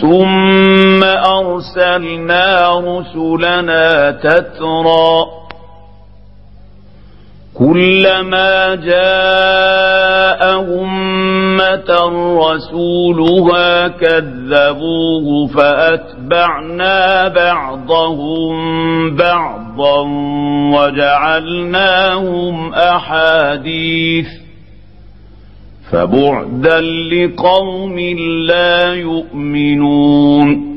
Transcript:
ثم أرسلنا رسلنا تترى كلما جاء أمة رسولها كذبوه فأتبعنا بعضهم بعضا وجعلناهم أحاديث فبعدا لقوم لا يؤمنون.